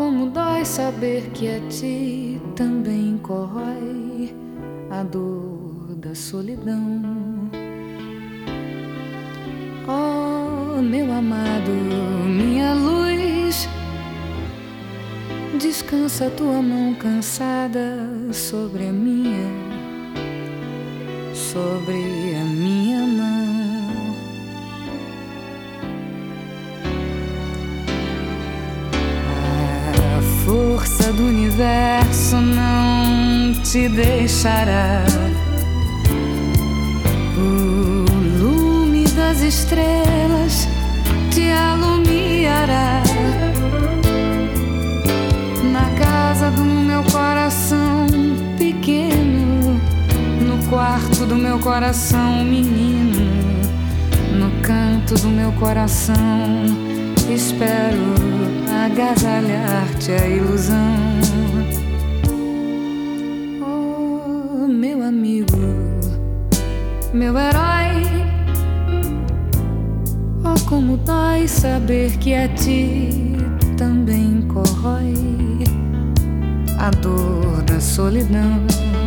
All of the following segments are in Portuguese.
como dói saber que a ti também corrói a dor da solidão. Oh, meu amado, minha luz, descansa tua mão cansada sobre a minha mão. A força do universo não te deixará. O lume das estrelas te alumiará. Na casa do meu coração pequeno, no quarto do meu coração menino, no canto do meu coração, espero agasalhar-te a ilusão. Oh, meu amigo, meu herói, oh, como dói saber que a ti também corrói a dor da solidão.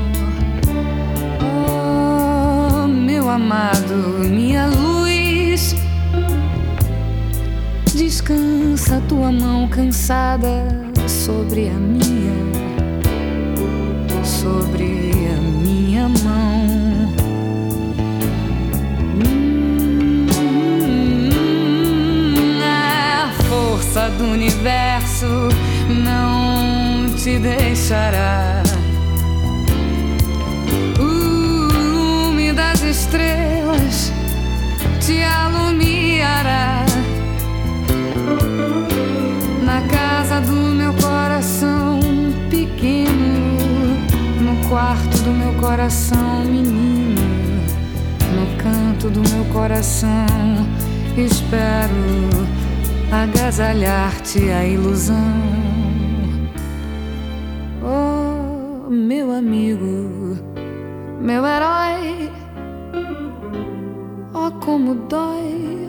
Oh, meu amado, minha luz, descansa tua mão cansada sobre a minha mão. A força do universo não te deixará. O lume das estrelas te alumiará. Na casa do meu coração pequeno, no quarto do meu coração menino, no canto do meu coração, espero agasalhar-te a ilusão. Oh, meu amigo, meu herói, oh, como dói